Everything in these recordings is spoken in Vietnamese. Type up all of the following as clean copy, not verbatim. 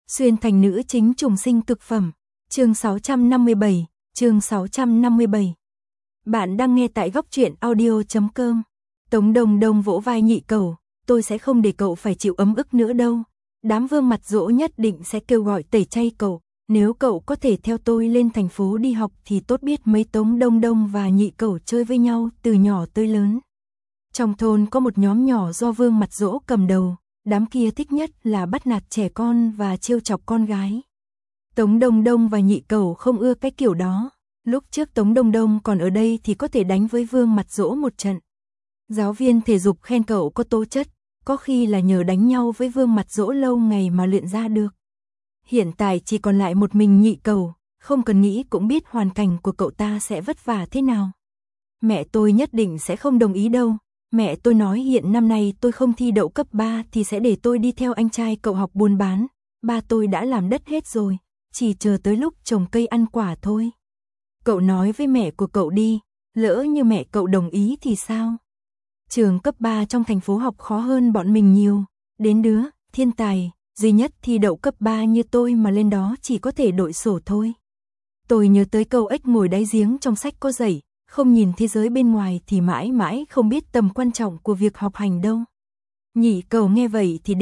Xuyên thành nữ chính trùng sinh cực phẩm. Chương 657, chương 657. Bạn đang nghe tại góc truyện audio.com. Tống Đồng Đồng vỗ vai Nhị Cẩu, tôi sẽ không để cậu phải chịu ấm ức nữa đâu. Đám Vương Mặt Dỗ nhất định sẽ kêu gọi tẩy chay cậu, nếu cậu có thể theo tôi lên thành phố đi học thì tốt biết mấy. Tống Đông Đông và Nhị Cẩu chơi với nhau từ nhỏ tới lớn. Trong thôn có một nhóm nhỏ do Vương Mặt Dỗ cầm đầu, đám kia thích nhất là bắt nạt trẻ con và trêu chọc con gái. Tống Đông Đông và Nhị Cẩu không ưa cái kiểu đó. Lúc trước Tống Đông Đông còn ở đây thì có thể đánh với Vương Mặt Dỗ một trận. Giáo viên thể dục khen cậu có tố chất, có khi là nhờ đánh nhau với Vương Mặt Dỗ lâu ngày mà luyện ra được. Hiện tại chỉ còn lại một mình Nhị Cẩu, không cần nghĩ cũng biết hoàn cảnh của cậu ta sẽ vất vả thế nào. Mẹ tôi nhất định sẽ không đồng ý đâu. Mẹ tôi nói hiện năm nay tôi không thi đậu cấp 3 thì sẽ để tôi đi theo anh trai cậu học buôn bán. Ba tôi đã làm đất hết rồi, chỉ chờ tới lúc trồng cây ăn quả thôi. Cậu nói với mẹ của cậu đi, lỡ như mẹ cậu đồng ý thì sao? Trường cấp 3 trong thành phố học khó hơn bọn mình nhiều, đến đứa thiên tài duy nhất thi đậu cấp 3 như tôi mà lên đó chỉ có thể đội sổ thôi. Tôi nhớ tới câu ếch ngồi đáy giếng trong sách có dạy, không nhìn thế giới bên ngoài thì mãi mãi không biết tầm quan trọng của việc học hành đâu. Nhị Cẩu nghe vậy thì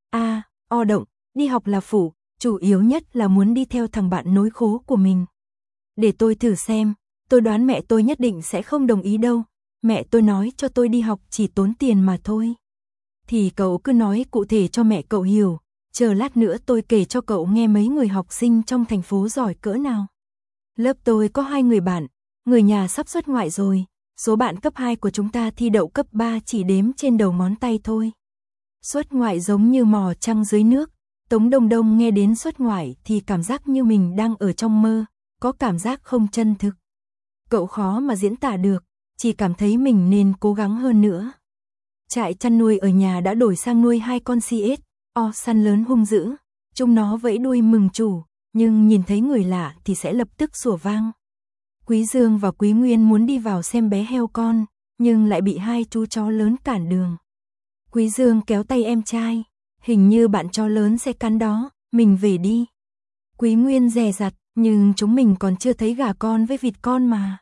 o động, đi học là phụ, chủ yếu nhất là muốn đi theo thằng bạn nối khố của mình. Để tôi thử xem, tôi đoán mẹ tôi nhất định sẽ không đồng ý đâu. Mẹ tôi nói cho tôi đi học chỉ tốn tiền mà thôi. Thì cậu cứ nói cụ thể cho mẹ cậu hiểu, chờ lát nữa tôi kể cho cậu nghe mấy người học sinh trong thành phố giỏi cỡ nào. Lớp tôi có 2 người bạn, người nhà sắp xuất ngoại rồi, số bạn cấp 2 của chúng ta thi đậu cấp 3 chỉ đếm trên đầu ngón tay thôi. Xuất ngoại giống như mò trăng dưới nước. Tống Đông Đông nghe đến xuất ngoại thì cảm giác như mình đang ở trong mơ, có cảm giác không chân thực. Cậu khó mà diễn tả được, chỉ cảm thấy mình nên cố gắng hơn nữa. Trại chăn nuôi ở nhà đã đổi sang nuôi 2 con săn lớn hung dữ, chúng nó vẫy đuôi mừng chủ, nhưng nhìn thấy người lạ thì sẽ lập tức sủa vang. Quý Dương và Quý Nguyên muốn đi vào xem bé heo con, nhưng lại bị 2 chú chó lớn cản đường. Quý Dương kéo tay em trai, hình như bạn chó lớn sẽ cắn đó, mình về đi. Quý Nguyên dè dặt, nhưng chúng mình còn chưa thấy gà con với vịt con mà.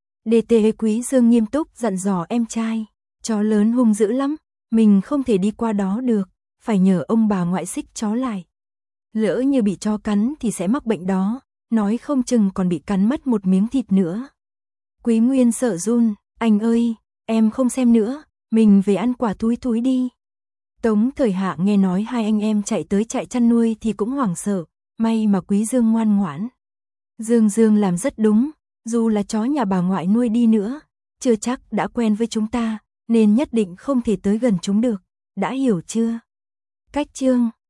Quý Dương nghiêm túc dặn dò em trai, chó lớn hung dữ lắm, mình không thể đi qua đó được, phải nhờ ông bà ngoại xích chó lại. Lỡ như bị chó cắn thì sẽ mắc bệnh đó, nói không chừng còn bị cắn mất một miếng thịt nữa. Quý Nguyên sợ run, anh ơi, em không xem nữa, mình về ăn quả thúi đi. Tống Thời Hạ nghe nói 2 anh em chạy tới trại chăn nuôi thì cũng hoảng sợ, may mà Quý Dương ngoan ngoãn. Dương làm rất đúng, dù là chó nhà bà ngoại nuôi đi nữa, chưa chắc đã quen với chúng ta, nên nhất định không thể tới gần chúng được, đã hiểu chưa? Cách chương